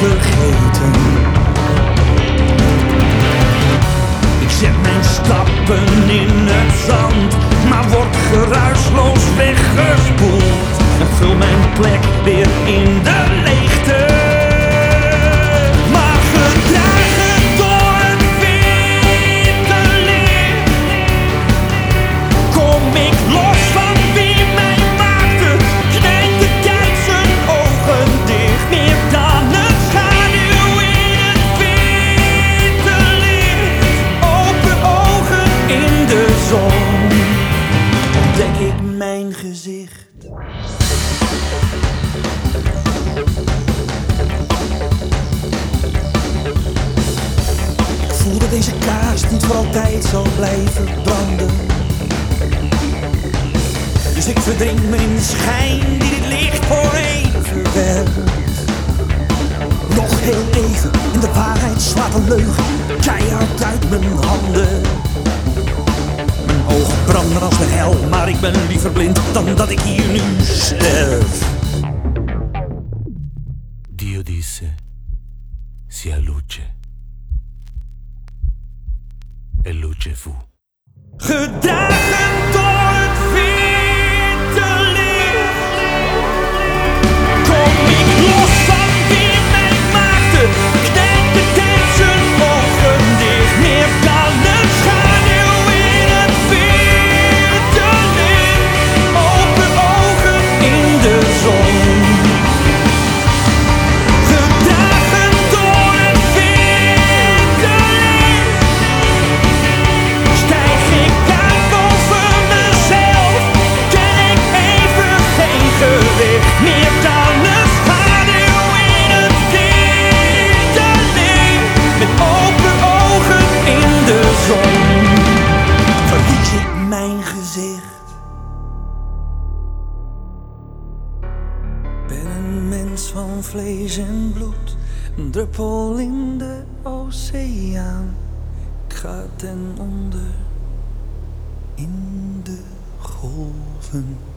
vergeten. Ik zet mijn stappen in het zand, maar word geruisloos weggespoeld en vul mijn plek weer in de leegte. Maar gedragen door het winterlicht kom ik los van wie mij maakte. Knijpt de tijd zijn ogen dicht, meer dan een schaduw in het winterlicht. Open ogen in de zon, ontdek ik mijn gezicht. Ik voel dat deze kaars niet voor altijd zal blijven branden. Dus ik verdrink me in de schijn die dit licht voor even werpt. Nog heel even en de waarheid slaat een leugen keihard uit mijn handen. Mijn ogen branden als de hel, maar ik ben liever blind dan dat ik hier nu sterf. Dio disse, sia luce. E luce fu. Gedragen door het winterlicht kom ik los van wie mij maakte. Knijp de tijd zijn ogen dicht, meer dan een schaduw in het winterlicht. Open ogen in de zon. Gedragen door het winterlicht stijg ik uit boven mezelf. Ken ik even geen gewicht, meer dan een schaduw in het winterlicht. Met open ogen in de zon verlies ik mijn gezicht. Ben een mens van vlees en bloed, een druppel in de oceaan. Ik ga ten onder in de golven.